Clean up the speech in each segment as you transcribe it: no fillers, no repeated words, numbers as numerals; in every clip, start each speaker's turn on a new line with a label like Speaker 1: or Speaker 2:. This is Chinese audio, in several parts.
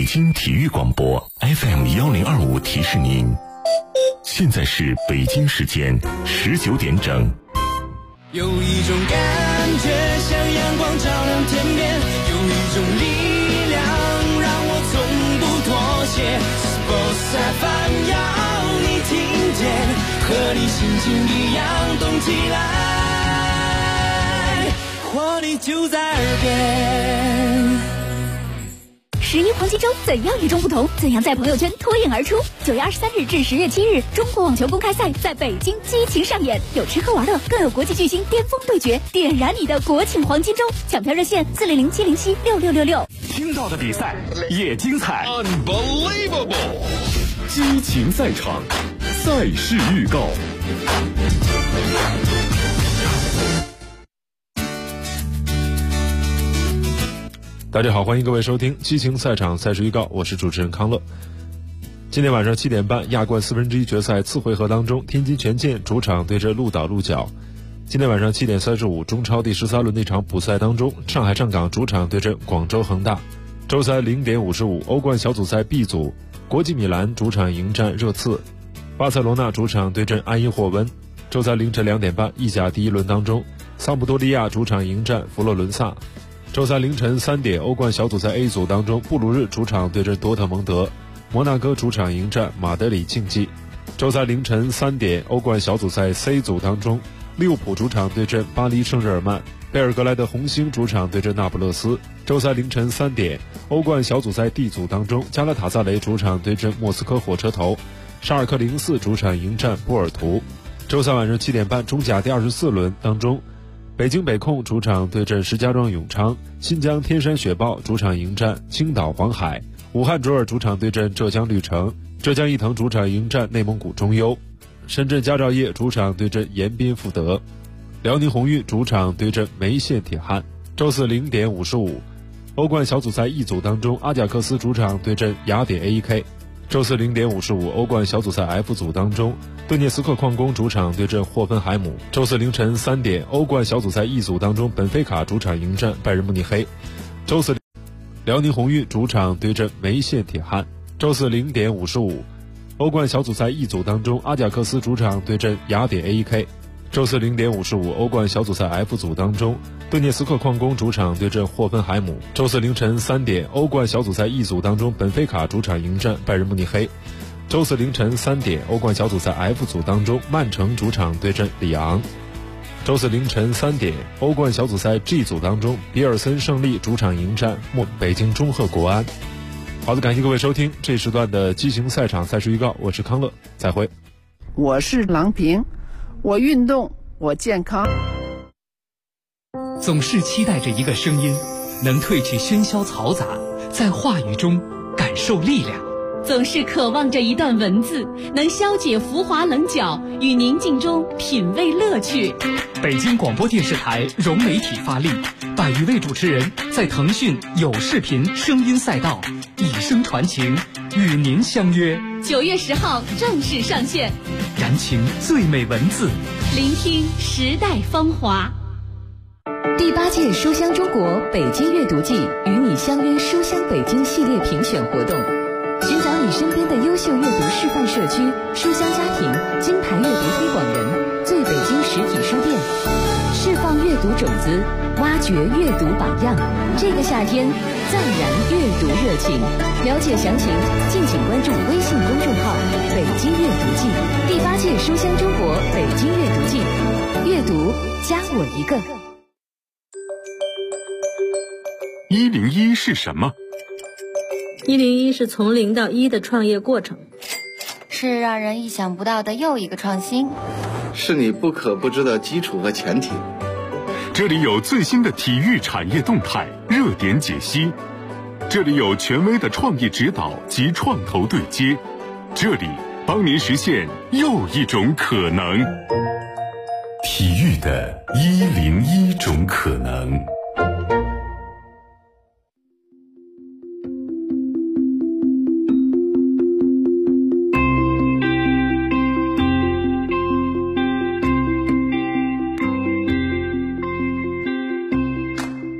Speaker 1: 北京体育广播 FM1025提示您，现在是北京时间19点整。
Speaker 2: 有一种感觉像阳光照亮天边，有一种力量让我从不妥协。Sports FM 要你听见，和你心情一样动起来，活力就在耳边。
Speaker 3: 11黄金周怎样与众不同？怎样在朋友圈脱颖而出？9月23日至10月7日，中国网球公开赛在北京激情上演，有吃喝玩乐，更有国际巨星巅峰对决，点燃你的国庆黄金周！抢票热线400-707-6666。
Speaker 4: 听到的比赛也精彩
Speaker 5: ，Unbelievable！
Speaker 4: 激情赛场，赛事预告。
Speaker 6: 大家好，欢迎各位收听激情赛场赛事预告，我是主持人康乐。今天晚上7点半，亚冠1/4决赛次回合当中，天津权健主场对阵鹿岛鹿角。今天晚上7点35，中超第13轮那场补赛当中，上海上港主场对阵广州恒大。周三0点55，欧冠小组赛 B 组，国际米兰主场迎战热刺，巴塞罗那主场对阵埃因霍温。周三凌晨2点半，意甲第一轮当中，桑普多利亚主场迎战佛罗伦萨。周三凌晨3点，欧冠小组赛 A 组当中，布鲁日主场对阵多特蒙德，摩纳哥主场迎战马德里竞技。周三凌晨3点，欧冠小组赛 C 组当中，利物浦主场对阵巴黎圣日耳曼，贝尔格莱德红星主场对阵那不勒斯。周三凌晨3点，欧冠小组赛 D 组当中，加拉塔萨雷主场对阵莫斯科火车头，沙尔克04主场迎战波尔图。周三晚上7点半，中甲第24轮当中，北京北控主场对阵石家庄永昌，新疆天山雪豹主场迎战青岛黄海，武汉卓尔主场对阵浙江绿城，浙江毅腾主场迎战内蒙古中优，深圳佳兆业主场对阵延边富德，辽宁宏运主场对阵梅县铁汉。周四0点55，欧冠小组赛 E 组当中，阿贾克斯主场对阵雅典 AEK。周四0点55，欧冠小组赛 F 组当中，顿涅斯克矿工主场对阵霍芬海姆。周四凌晨3点，欧冠小组赛 E 组当中，本菲卡主场迎战拜仁慕尼黑。周四，辽宁宏运主场对阵梅县铁汉。周四0点55，欧冠小组赛 E 组当中，阿贾克斯主场对阵雅典 AEK。周四0点55，欧冠小组赛 F 组当中，顿涅斯克矿工主场对阵霍芬海姆。周四凌晨3点，欧冠小组赛 E 组当中，本菲卡主场迎战拜仁慕尼黑。周四凌晨3点，欧冠小组赛 F 组当中，曼城主场对阵里昂。周四凌晨3点，欧冠小组赛 G 组当中，比尔森胜利主场迎战北京中赫国安。好的，感谢各位收听这时段的激情赛场赛事预告，我是康乐，再会。
Speaker 7: 我是郎平，我运动，我健康。
Speaker 8: 总是期待着一个声音，能褪去喧嚣嘈杂，在话语中感受力量。
Speaker 3: 总是渴望着一段文字，能消解浮华棱角，与宁静中品味乐趣。
Speaker 8: 北京广播电视台融媒体发力，100余位主持人在腾讯有视频声音赛道以声传情，与您相约。
Speaker 3: 9月10号正式上线，
Speaker 8: 燃情最美文字，
Speaker 3: 聆听时代芳华。
Speaker 9: 第8届书香中国北京阅读季与你相约书香北京系列评选活动，寻找你身边的优秀阅读示范社区、书香家庭、金牌阅读推广人、最北京实体书店，释放阅读种子，挖掘阅读榜样。这个夏天，暂燃阅读热情。了解详情，敬请关注微信公众号“北京阅读季”。第8届书香中国北京阅读季，阅读加我一个。
Speaker 4: 101是什么
Speaker 10: ？101是从0到1的创业过程，
Speaker 11: 是让人意想不到的又一个创新，
Speaker 12: 是你不可不知的基础和前提。
Speaker 4: 这里有最新的体育产业动态、热点解析，这里有权威的创意指导及创投对接，这里帮您实现又一种可能。
Speaker 1: 体育的101种可能。
Speaker 7: 体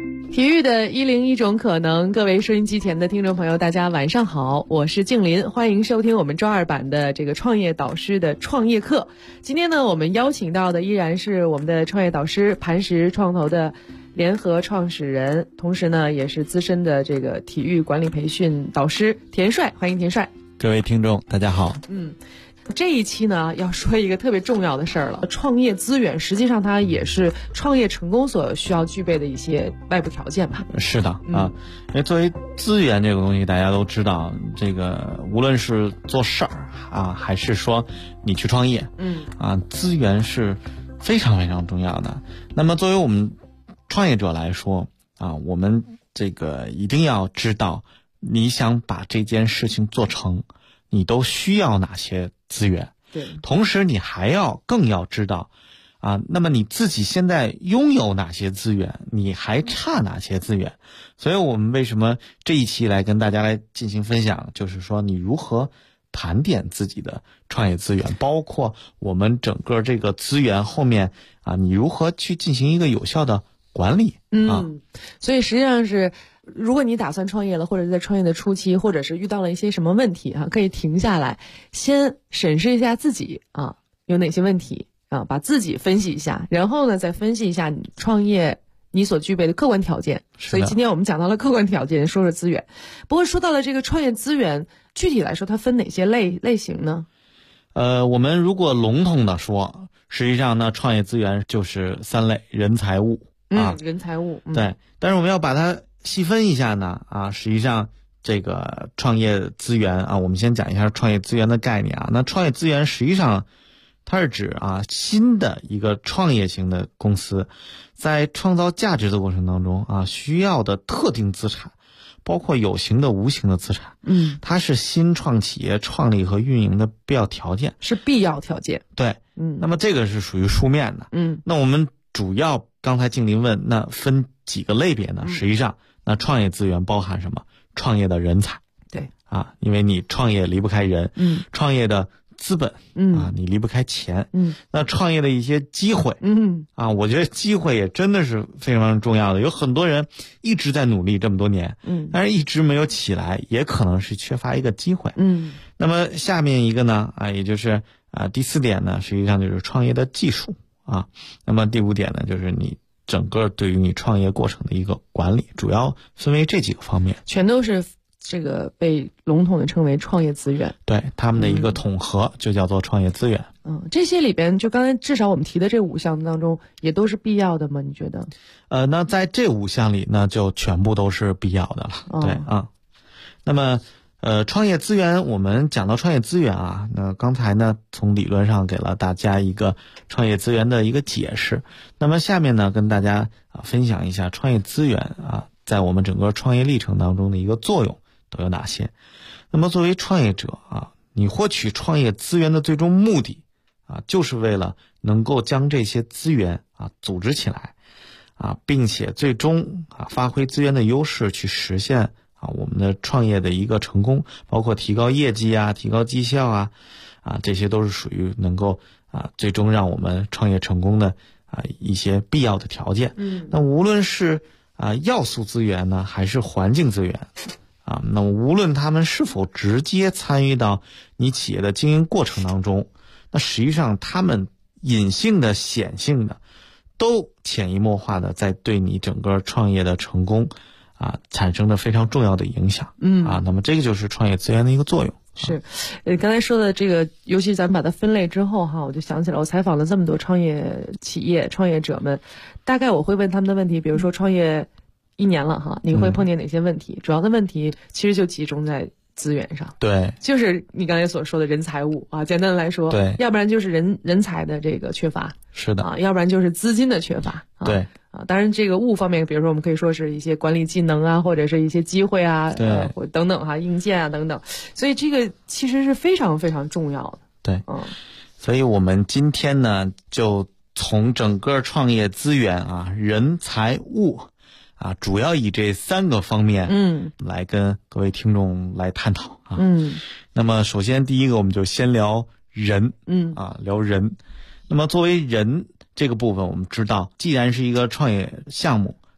Speaker 5: 体育的101种可能，各位收音机前的听众朋友，大家晚上好，我是静林，欢迎收听我们周二版的这个创业导师的创业课。今天呢，我们邀请到的依然是我们的创业导师磐石创投的联合创始人，同时呢，也是资深的这个体育管理培训导师田帅，欢迎田帅。
Speaker 13: 各位听众，大家好。
Speaker 5: 这一期呢，要说一个特别重要的事儿了。创业资源实际上它也是创业成功所需要具备的一些外部条件吧。
Speaker 13: 是的啊，因为作为资源这个东西，大家都知道，这个无论是做事儿啊，还是说你去创业，资源是非常非常重要的。那么作为我们创业者来说啊，我们这个一定要知道，你想把这件事情做成，你都需要哪些资源。
Speaker 5: 对，
Speaker 13: 同时你更要知道啊，那么你自己现在拥有哪些资源，你还差哪些资源。所以我们为什么这一期来跟大家来进行分享，就是说你如何盘点自己的创业资源，包括我们整个这个资源后面啊，你如何去进行一个有效的管理啊。
Speaker 5: 所以实际上是，如果你打算创业了，或者在创业的初期，或者是遇到了一些什么问题可以停下来，先审视一下自己啊有哪些问题啊，把自己分析一下，然后呢再分析一下你创业你所具备的客观条件。所以今天我们讲到了客观条件，说说资源。不过说到了这个创业资源，具体来说它分哪些类型呢？
Speaker 13: 我们如果笼统的说，实际上呢，创业资源就是3类：人财物啊，
Speaker 5: 人财物。
Speaker 13: 对，但是我们要把它细分一下呢啊，实际上这个创业资源啊，我们先讲一下创业资源的概念啊。那创业资源实际上它是指新的一个创业型的公司在创造价值的过程当中啊，需要的特定资产，包括有形的无形的资产。它是新创企业创立和运营的必要条件，
Speaker 5: 是必要条件。
Speaker 13: 对，那么这个是属于书面的。那我们主要刚才静林问，那分几个类别呢？实际上那创业资源包含什么？创业的人才。
Speaker 5: 对
Speaker 13: 啊，因为你创业离不开人。创业的资本。你离不开钱。那创业的一些机会。我觉得机会也真的是非常重要的。有很多人一直在努力这么多年，但是一直没有起来，也可能是缺乏一个机会。那么下面一个呢也就是第4点呢，实际上就是创业的技术啊。那么第5点呢，就是你整个对于你创业过程的一个管理，主要分为这几个方面，
Speaker 5: 全都是这个被笼统的称为创业资源。
Speaker 13: 对，他们的一个统合就叫做创业资源。
Speaker 5: 这些里边就刚才至少我们提的这5项当中，也都是必要的吗？你觉得？
Speaker 13: 那在这5项里，那就全部都是必要的了。对啊。那么创业资源，我们讲到创业资源啊，那刚才呢从理论上给了大家一个创业资源的一个解释。那么下面呢跟大家分享一下创业资源在我们整个创业历程当中的一个作用都有哪些。那么作为创业者你获取创业资源的最终目的就是为了能够将这些资源组织起来并且最终发挥资源的优势，去实现我们的创业的一个成功，包括提高业绩提高绩效这些都是属于能够最终让我们创业成功的一些必要的条件。那无论是要素资源呢，还是环境资源那么无论他们是否直接参与到你企业的经营过程当中，那实际上他们隐性的显性的都潜移默化的在对你整个创业的成功产生了非常重要的影响。那么这个就是创业资源的一个作用。
Speaker 5: 是，刚才说的这个，尤其咱们把它分类之后我就想起来，我采访了这么多创业企业创业者们，大概我会问他们的问题，比如说创业1年了你会碰见哪些问题？主要的问题其实就集中在资源上。
Speaker 13: 对，
Speaker 5: 就是你刚才所说的人财物简单的来说，
Speaker 13: 对，
Speaker 5: 要不然就是人才的这个缺乏，
Speaker 13: 是的
Speaker 5: 要不然就是资金的缺乏。
Speaker 13: 对
Speaker 5: 当然这个物方面，比如说我们可以说是一些管理技能或者是一些机会
Speaker 13: 对
Speaker 5: 等等硬件等等，所以这个其实是非常非常重要的。
Speaker 13: 对，所以我们今天呢就从整个创业资源人财物主要以这3个方面来跟各位听众来探讨那么首先第一个我们就先聊人聊人。那么作为人这个部分，我们知道既然是一个创业项目，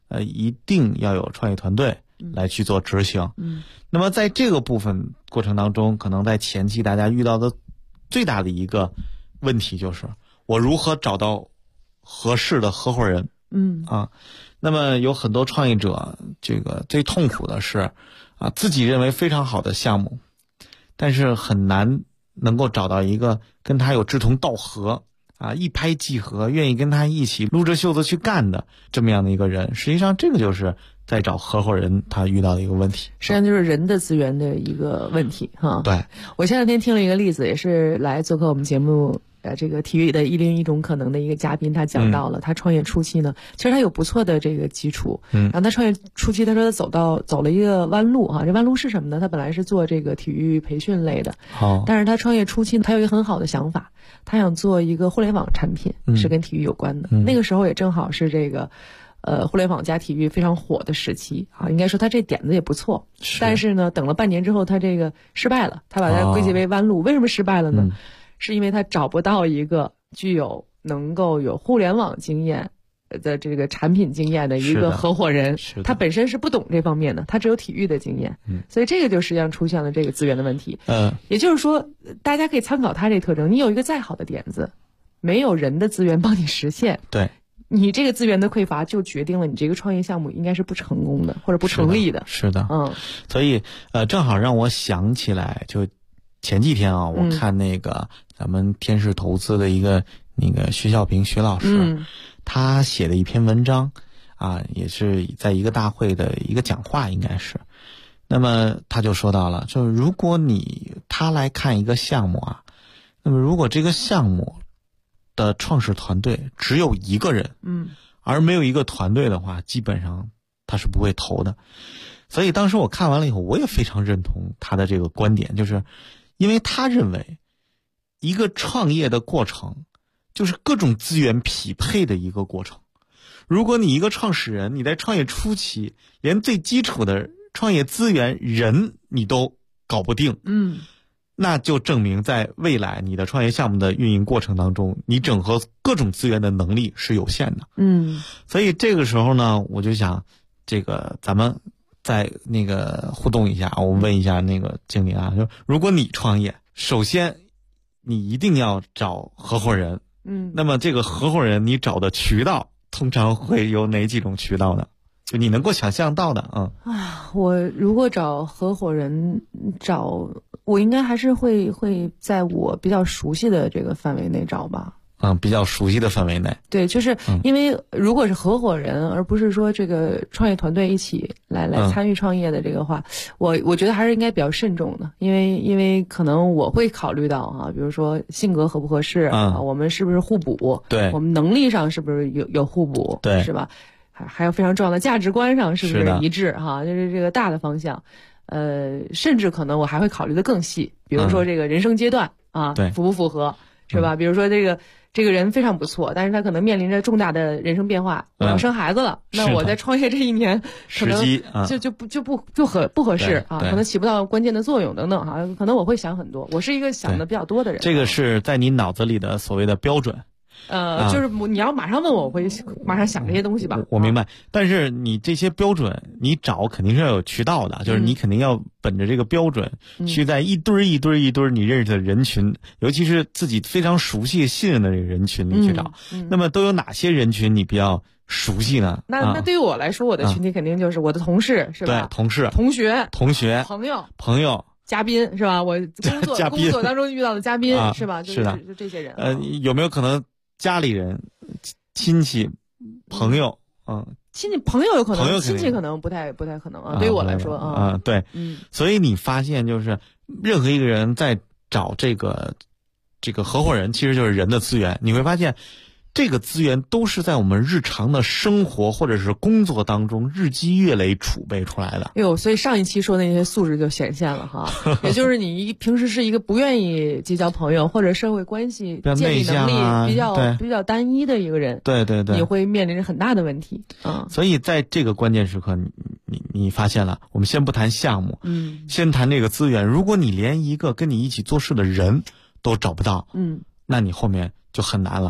Speaker 13: 一定要有创业团队来去做执行。那么在这个部分过程当中，可能在前期大家遇到的最大的一个问题就是我如何找到合适的合伙人。那么有很多创业者，这个最痛苦的是自己认为非常好的项目，但是很难能够找到一个跟他有志同道合一拍即合，愿意跟他一起撸着袖子去干的这么样的一个人。实际上这个就是在找合伙人他遇到的一个问题，
Speaker 5: 实际上就是人的资源的一个问题哈。
Speaker 13: 对，
Speaker 5: 我前两天听了一个例子，也是来做客我们节目这个体育的101种可能的一个嘉宾，他讲到了他创业初期呢，其实他有不错的这个基础，然后他创业初期他说他走了一个弯路这弯路是什么呢？他本来是做这个体育培训类的，但是他创业初期他有一个很好的想法，他想做一个互联网产品，是跟体育有关的。那个时候也正好是这个互联网加体育非常火的时期应该说他这点子也不错，但是呢等了半年之后他这个失败了，他把它归结为弯路。为什么失败了呢？是因为他找不到一个能够有互联网经验的这个产品经验的一个合伙人，他本身是不懂这方面的，他只有体育的经验，所以这个就实际上出现了这个资源的问题。也就是说大家可以参考他这特征，你有一个再好的点子，没有人的资源帮你实现，
Speaker 13: 对，
Speaker 5: 你这个资源的匮乏就决定了你这个创业项目应该是不成功的或者不成立的。
Speaker 13: 是的，所以正好让我想起来，就前几天我看那个咱们天使投资的一个那个徐小平徐老师，他写的一篇文章也是在一个大会的一个讲话应该是。那么他就说到了，就是如果他来看一个项目那么如果这个项目的创始团队只有一个人，而没有一个团队的话，基本上他是不会投的。所以当时我看完了以后，我也非常认同他的这个观点，就是因为他认为一个创业的过程就是各种资源匹配的一个过程。如果你一个创始人，你在创业初期连最基础的创业资源人你都搞不定，那就证明在未来你的创业项目的运营过程当中，你整合各种资源的能力是有限的。所以这个时候呢，我就想这个咱们再那个互动一下，我问一下那个经理就如果你创业，首先你一定要找合伙人，那么这个合伙人你找的渠道通常会有哪几种渠道呢？就你能够想象到的。
Speaker 5: 我如果找合伙人，我应该还是会在我比较熟悉的这个范围内找吧。
Speaker 13: 比较熟悉的范围内。
Speaker 5: 对，就是因为如果是合伙人，而不是说这个创业团队一起来参与创业的这个话，我觉得还是应该比较慎重的，因为可能我会考虑到比如说性格合不合适，我们是不是互补，
Speaker 13: 对，
Speaker 5: 我们能力上是不是有互补，
Speaker 13: 对，
Speaker 5: 是吧？还有非常重要的价值观上是不是一致就是这个大的方向。甚至可能我还会考虑的更细，比如说这个人生阶段符不符合，是吧？比如说这个人非常不错，但是他可能面临着重大的人生变化，我要生孩子了，那我在创业这一年可能就不合适可能起不到关键的作用等等可能我会想很多，我是一个想的比较多的人。
Speaker 13: 这个是在你脑子里的所谓的标准。
Speaker 5: 就是你要马上问我会马上想这些东西吧。
Speaker 13: 我明白，但是你这些标准你找肯定是要有渠道的，就是你肯定要本着这个标准去在一堆你认识的人群，尤其是自己非常熟悉信任的这个人群里去找。那么都有哪些人群你比较熟悉呢？
Speaker 5: 那对于我来说，我的群体肯定就是我的同事，是吧？
Speaker 13: 对，同事、
Speaker 5: 同学、
Speaker 13: 朋友、
Speaker 5: 嘉宾，是吧？我工作当中遇到的嘉宾，是吧？
Speaker 13: 是的，
Speaker 5: 就这些人。
Speaker 13: 有没有可能家里人、亲戚、朋友？
Speaker 5: 亲戚朋友有可能，亲戚可能不太可能对于我来说
Speaker 13: 对，所以你发现就是任何一个人在找这个合伙人，其实就是人的资源。你会发现，这个资源都是在我们日常的生活或者是工作当中日积月累储备出来的。
Speaker 5: 所以上一期说的那些素质就显现了也就是你平时是一个不愿意结交朋友或者社会关系建立能力比较单一的一个人，
Speaker 13: 对，
Speaker 5: 你会面临着很大的问题。
Speaker 13: 所以在这个关键时刻，你发现了，我们先不谈项目，先谈这个资源。如果你连一个跟你一起做事的人都找不到，那你后面就很难了。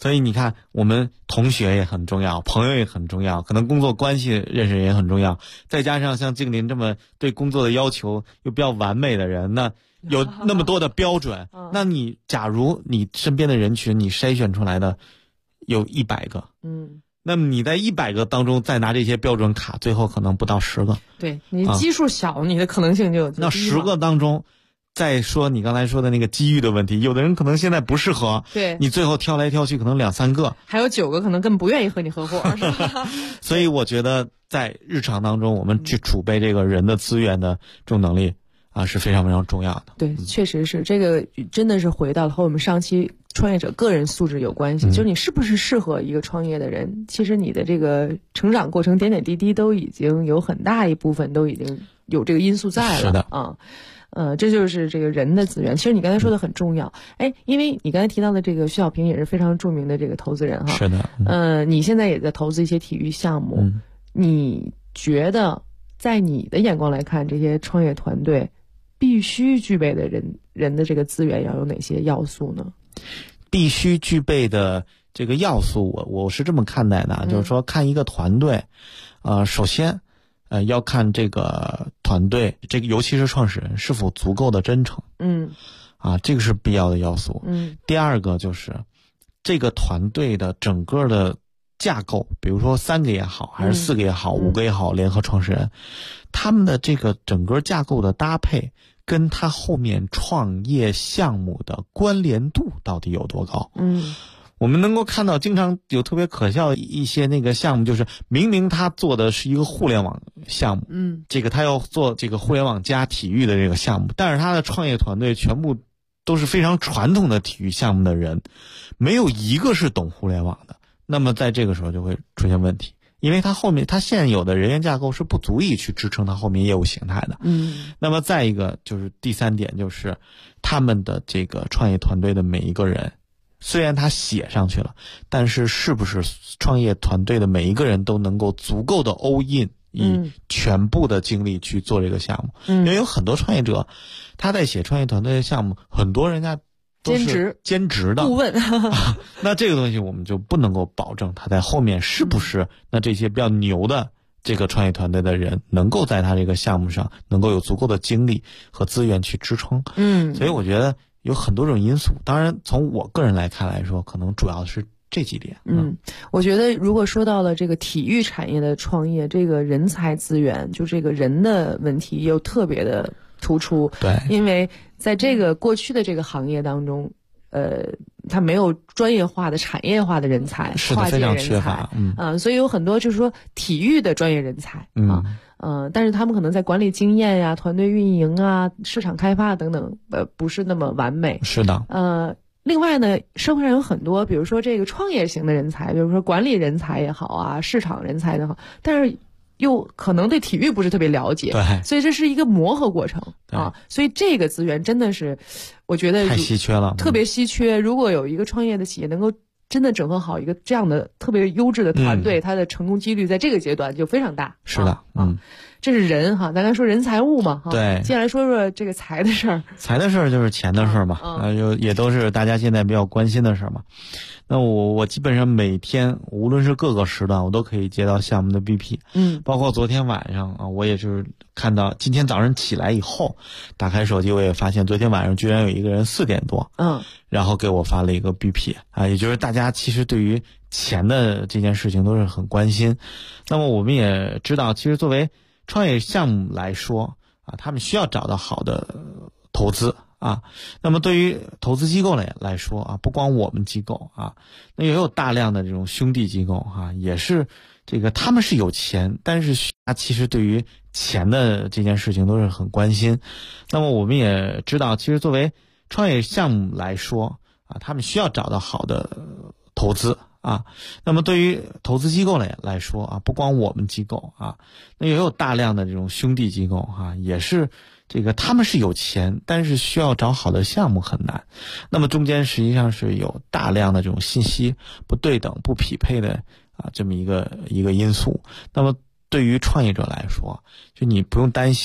Speaker 13: 所以你看，我们同学也很重要，朋友也很重要，可能工作关系认识也很重要，再加上像静林这么对工作的要求又比较完美的人，那有那么多的标准，那你假如你身边的人群你筛选出来的有100个，那么你在100个当中再拿这些标准卡，最后可能不到10个。
Speaker 5: 对，你基数小，你的可能性就
Speaker 13: 那10个当中，再说你刚才说的那个机遇的问题，有的人可能现在不适合，
Speaker 5: 对，
Speaker 13: 你最后挑来挑去可能2、3个，
Speaker 5: 还有9个可能根本不愿意和你合伙，是吧？
Speaker 13: 所以我觉得在日常当中，我们去储备这个人的资源的这种能力啊，是非常非常重要的。
Speaker 5: 对，确实是这个，真的是回到了和我们上期创业者个人素质有关系，就是你是不是适合一个创业的人，其实你的这个成长过程点点滴滴都已经有很大一部分都已经有这个因素在了。
Speaker 13: 是的
Speaker 5: 啊。这就是这个人的资源。其实你刚才说的很重要，因为你刚才提到的这个徐小平也是非常著名的这个投资人哈。
Speaker 13: 是的。
Speaker 5: 你现在也在投资一些体育项目，你觉得在你的眼光来看，这些创业团队必须具备的人的这个资源要有哪些要素呢？
Speaker 13: 必须具备的这个要素，我是这么看待的，就是说看一个团队，首先。要看这个团队，这个尤其是创始人是否足够的真诚，这个是必要的要素。第二个就是这个团队的整个的架构，比如说3个也好，还是4个也好，5个也好，联合创始人，他们的这个整个架构的搭配，跟他后面创业项目的关联度到底有多高？我们能够看到经常有特别可笑的一些那个项目，就是明明他做的是一个互联网项目，这个他要做这个互联网加体育的这个项目，但是他的创业团队全部都是非常传统的体育项目的人，没有一个是懂互联网的，那么在这个时候就会出现问题，因为他现有的人员架构是不足以去支撑他后面业务形态的。那么再一个就是第3点，就是他们的这个创业团队的每一个人，虽然他写上去了，但是是不是创业团队的每一个人都能够足够的 all in， 以全部的精力去做这个项目？因为有很多创业者，他在写创业团队的项目，很多人家都是兼职的
Speaker 5: 顾问
Speaker 13: 那这个东西我们就不能够保证他在后面是不是那这些比较牛的这个创业团队的人能够在他这个项目上能够有足够的精力和资源去支撑。所以我觉得有很多种因素，当然从我个人来看来说，可能主要是这几点。
Speaker 5: 我觉得如果说到了这个体育产业的创业，这个人才资源，就这个人的问题又特别的突出。
Speaker 13: 对，
Speaker 5: 因为在这个过去的这个行业当中，它没有专业化的产业化的人才，
Speaker 13: 是的，非常缺乏。
Speaker 5: 所以有很多就是说体育的专业人才但是他们可能在管理经验呀、团队运营啊、市场开发等等，不是那么完美。
Speaker 13: 是的。
Speaker 5: 另外呢，社会上有很多，比如说这个创业型的人才，比如说管理人才也好啊，市场人才也好，但是又可能对体育不是特别了解，
Speaker 13: 对，
Speaker 5: 所以这是一个磨合过程所以这个资源真的是，我觉得
Speaker 13: 太稀缺了，
Speaker 5: 特别稀缺。如果有一个创业的企业能够真的整合好一个这样的特别优质的团队，它的成功几率在这个阶段就非常大。
Speaker 13: 是的，
Speaker 5: 这是人哈，咱刚说人财物嘛，
Speaker 13: 对。
Speaker 5: 接下来说说这个财的事儿。
Speaker 13: 财的事儿就是钱的事儿嘛，就也都是大家现在比较关心的事儿嘛。那我基本上每天，无论是各个时段，我都可以接到项目的 BP。包括昨天晚上啊，我也是看到，今天早上起来以后，打开手机，我也发现昨天晚上居然有一个人4点多，然后给我发了一个 BP 啊，也就是大家其实对于钱的这件事情都是很关心。那么我们也知道，其实作为创业项目来说啊，他们需要找到好的投资啊。那么对于投资机构来说啊，不光我们机构啊，那也有大量的这种兄弟机构啊，也是这个他们是有钱，但是其实对于钱的这件事情都是很关心。那么我们也知道，其实作为创业项目来说啊，他们需要找到好的投资啊。那么对于投资机构来说啊，不光我们机构啊，那也有大量的这种兄弟机构啊，也是这个他们是有钱，但是需要找好的项目很难。那么中间实际上是有大量的这种信息不对等、不匹配的啊这么一个因素。那么对于创业者来说，就你不用担心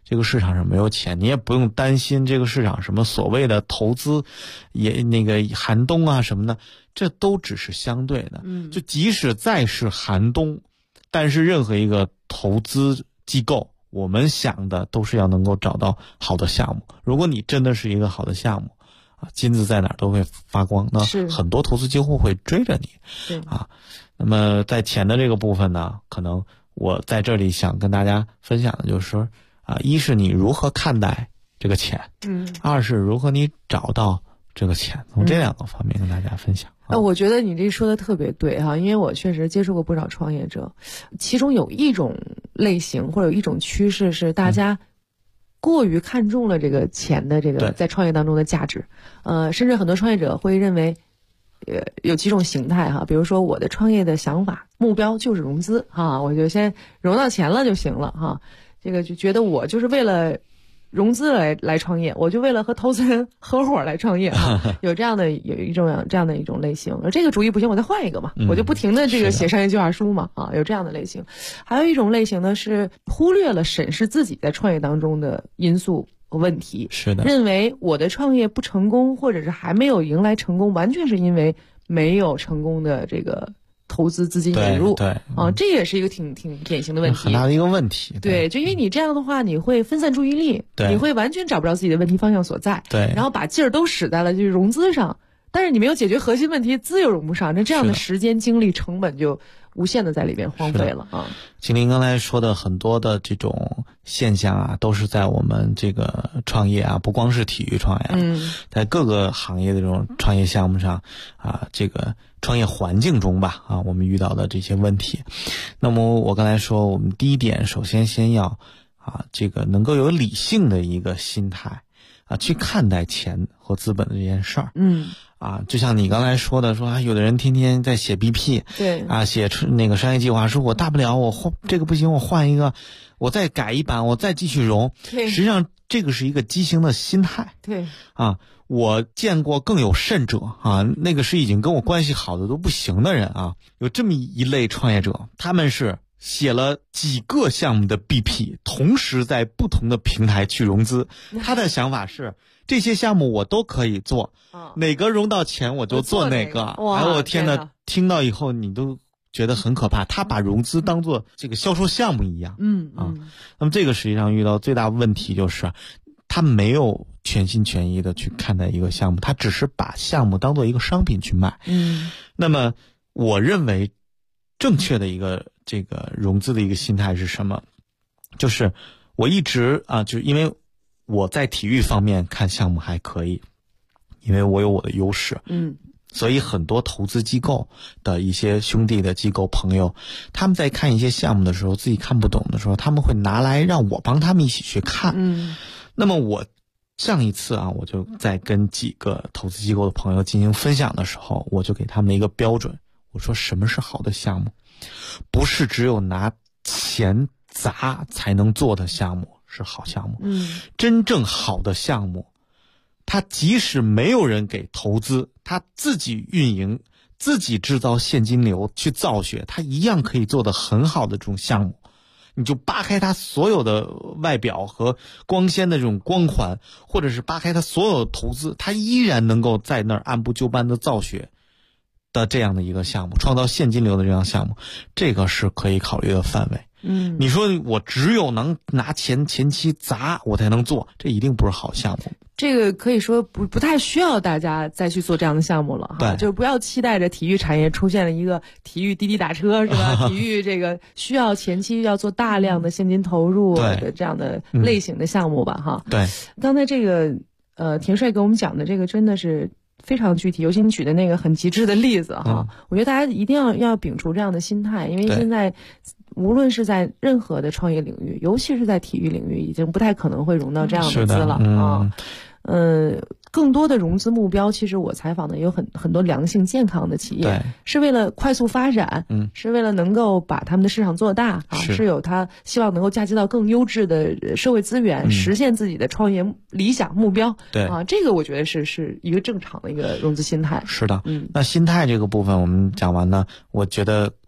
Speaker 13: 这个市场上没有钱，你也不用担心这个市场什么所谓的投资也那个寒冬啊什么的，这都只是相对的。就即使再是寒冬，但是任何一个投资机构，我们想的都是要能够找到好的项目。如果你真的是一个好的项目啊，金子在哪儿都会发光，那很多投资机构会追着你啊。那么在钱的这个部分呢，可能我在这里想跟大家分享的就是说啊，一是你如何看待这个钱，二是如何你找到这个钱，从这两个方面跟大家分享。
Speaker 5: 我觉得你这说的特别对哈，因为我确实接触过不少创业者，其中有一种类型或者有一种趋势是大家过于看重了这个钱的这个在创业当中的价值，甚至很多创业者会认为有几种形态哈，比如说我的创业的想法目标就是融资哈，我就先融到钱了就行了哈，这个就觉得我就是为了融资来创业，我就为了和投资人合伙来创业哈，有一种这样的一种类型，而这个主意不行我再换一个嘛，我就不停的这个写商业计划书嘛啊，有这样的类型。还有一种类型呢是忽略了审视自己在创业当中的因素问题，
Speaker 13: 是的，
Speaker 5: 认为我的创业不成功或者是还没有迎来成功，完全是因为没有成功的这个投资资金引入，
Speaker 13: 对
Speaker 5: 啊，这也是一个挺典型的问题，
Speaker 13: 很大的一个问题。
Speaker 5: 对，就因为你这样的话，你会分散注意力，你会完全找不着自己的问题方向所在，
Speaker 13: 对，
Speaker 5: 然后把劲儿都使在了就是融资上，但是你没有解决核心问题，资又融不上，那这样的时间、精力、成本就无限的在里边荒废了啊。
Speaker 13: 秦林刚才说的很多的这种现象啊，都是在我们这个创业啊，不光是体育创业，在各个行业的这种创业项目上啊，这个创业环境中吧啊，我们遇到的这些问题。那么我刚才说，我们第一点，首先要啊，这个能够有理性的一个心态啊，去看待钱和资本的这件事儿。啊，就像你刚才说的，说啊，有的人天天在写 BP，
Speaker 5: 对
Speaker 13: 啊，写那个商业计划书，我大不了我换这个不行，我换一个，我再改一版，我再继续融。
Speaker 5: 对，
Speaker 13: 实际上这个是一个畸形的心态。
Speaker 5: 对，
Speaker 13: 啊，我见过更有甚者啊，那个是已经跟我关系好的都不行的人啊，有这么一类创业者，他们是写了几个项目的 BP， 同时在不同的平台去融资。他的想法是，这些项目我都可以做，哪个融到钱我就做哪个。哎，我天哪，听到以后你都觉得很可怕。他把融资当做这个销售项目一样。那么这个实际上遇到最大问题就是他没有全心全意的去看待一个项目，他只是把项目当做一个商品去卖。那么我认为正确的一个这个融资的一个心态是什么？就是我一直啊，就因为我在体育方面看项目还可以，因为我有我的优势。所以很多投资机构的一些兄弟的机构朋友，他们在看一些项目的时候，自己看不懂的时候，他们会拿来让我帮他们一起去看。那么我上一次啊，我就在跟几个投资机构的朋友进行分享的时候，我就给他们一个标准，我说什么是好的项目？不是只有拿钱砸才能做的项目是好项目。真正好的项目，他即使没有人给投资，他自己运营，自己制造现金流去造血，他一样可以做得很好的这种项目。你就扒开它所有的外表和光鲜的这种光环，或者是扒开它所有的投资，它依然能够在那儿按部就班的造血的这样的一个项目，创造现金流的这样项目，这个是可以考虑的范围。你说我只有能拿前期砸我才能做，这一定不是好项目。
Speaker 5: 这个可以说不太需要大家再去做这样的项目了哈，就是不要期待着体育产业出现了一个体育滴滴打车是吧？体育这个需要前期要做大量的现金投入的这样的类型的项目吧哈。
Speaker 13: 对，
Speaker 5: 刚才这个田帅给我们讲的这个真的是非常具体，尤其你举的那个很极致的例子哈，我觉得大家一定要摒除这样的心态，因为现在无论是在任何的创业领域，尤其是在体育领域，已经不太可能会融到这样的资了啊。更多的融资目标，其实我采访的有很多良性健康的企业，是为了快速发展，是为了能够把他们的市场做大啊，是有他希望能够嫁接到更优质的社会资源，实现自己的创业理想目标。
Speaker 13: 对
Speaker 5: 啊，这个我觉得是一个正常的一个融资心态。
Speaker 13: 是的，那心态这个部分我们讲完呢，我觉得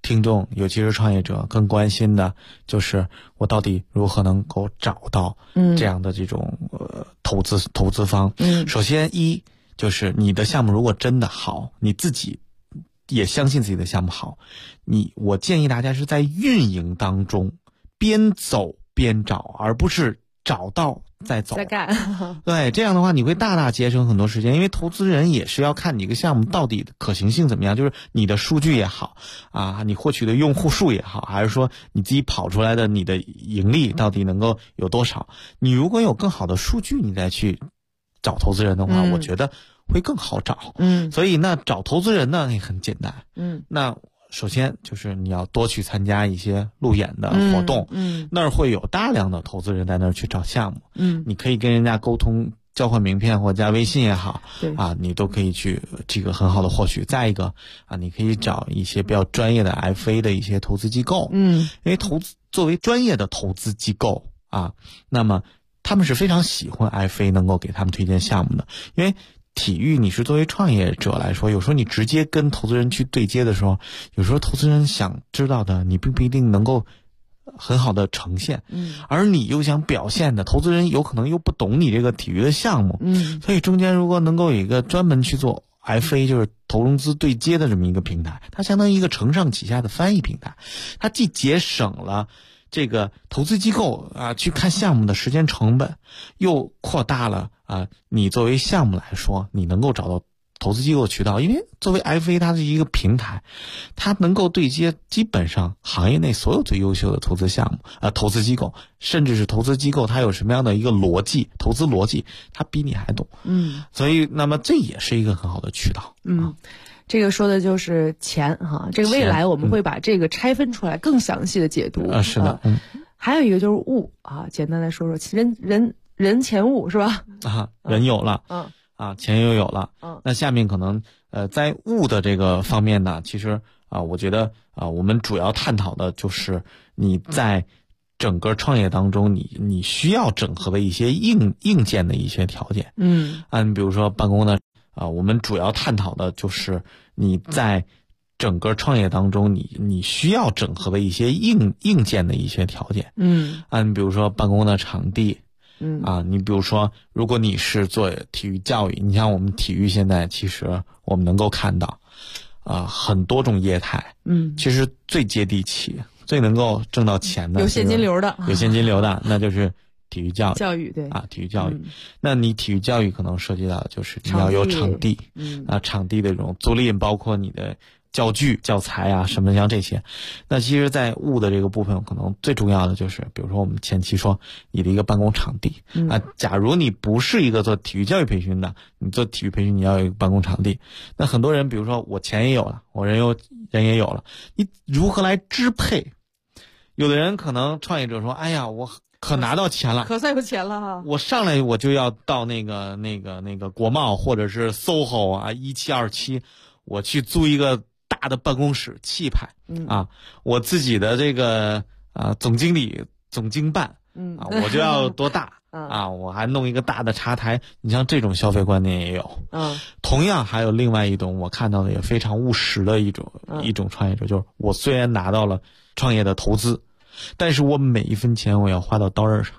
Speaker 13: 听众，尤其是创业者更关心的就是我到底如何能够找到这样的这种投资方。首先就是你的项目如果真的好，你自己也相信自己的项目好，我建议大家是在运营当中边走边找，而不是找到再走。
Speaker 5: 再干。
Speaker 13: 对，这样的话你会大大节省很多时间，因为投资人也是要看你一个项目到底可行性怎么样，就是你的数据也好啊，你获取的用户数也好，还是说你自己跑出来的你的盈利到底能够有多少。你如果有更好的数据，你再去找投资人的话，我觉得会更好找。所以那找投资人呢也很简单。那首先就是你要多去参加一些路演的活动，那儿会有大量的投资人在那儿去找项目，你可以跟人家沟通，交换名片或加微信也好，你都可以去这个很好的获取。再一个你可以找一些比较专业的 FA 的一些投资机构，因为作为专业的投资机构那么他们是非常喜欢 FA 能够给他们推荐项目的，因为体育你是作为创业者来说，有时候你直接跟投资人去对接的时候，有时候投资人想知道的你并不一定能够很好的呈现，而你又想表现的，投资人有可能又不懂你这个体育的项目，所以中间如果能够有一个专门去做 FA 就是投融资对接的这么一个平台，它相当于一个承上启下的翻译平台，它既节省了这个投资机构去看项目的时间成本，又扩大了你作为项目来说你能够找到投资机构渠道。因为作为 FA 它是一个平台，它能够对接基本上行业内所有最优秀的投资项目投资机构，甚至是投资机构它有什么样的一个逻辑，投资逻辑它比你还懂。所以那么这也是一个很好的渠道。
Speaker 5: 这个说的就是钱这个未来我们会把这个拆分出来更详细的解读。
Speaker 13: 是的。
Speaker 5: 还有一个就是物简单来说说人钱物是吧？
Speaker 13: 人有了钱又有了。那下面可能在物的这个方面呢，其实我觉得我们主要探讨的就是你在整个创业当中你需要整合的一些硬件的一些条件。比如说办公呢我们主要探讨的就是你在整个创业当中你需要整合的一些硬件的一些条件。比如说办公的场地。你比如说如果你是做体育教育，你像我们体育现在其实我们能够看到很多种业态。其实最接地气最能够挣到钱的
Speaker 5: 有现金流的
Speaker 13: 那就是体育教育。
Speaker 5: 对
Speaker 13: 体育教育。那你体育教育可能涉及到的就是你要有场地，场地的这种租赁，包括你的教具教材什么像这些。那其实在物的这个部分可能最重要的就是比如说我们前期说你的一个办公场地。假如你不是一个做体育教育培训的，你做体育培训你要有一个办公场地。那很多人比如说我钱也有了，我人也有了，你如何来支配？有的人可能创业者说哎呀我可拿到钱了，
Speaker 5: 可算有钱了
Speaker 13: 我上来我就要到那个国贸或者是 SOHO 1727，我去租一个大的办公室气派我自己的这个总经理总经办我就要多大我还弄一个大的茶台。你像这种消费观念也有。同样还有另外一种我看到的也非常务实的一种创业者，就是我虽然拿到了创业的投资，但是我每一分钱我要花到刀刃上。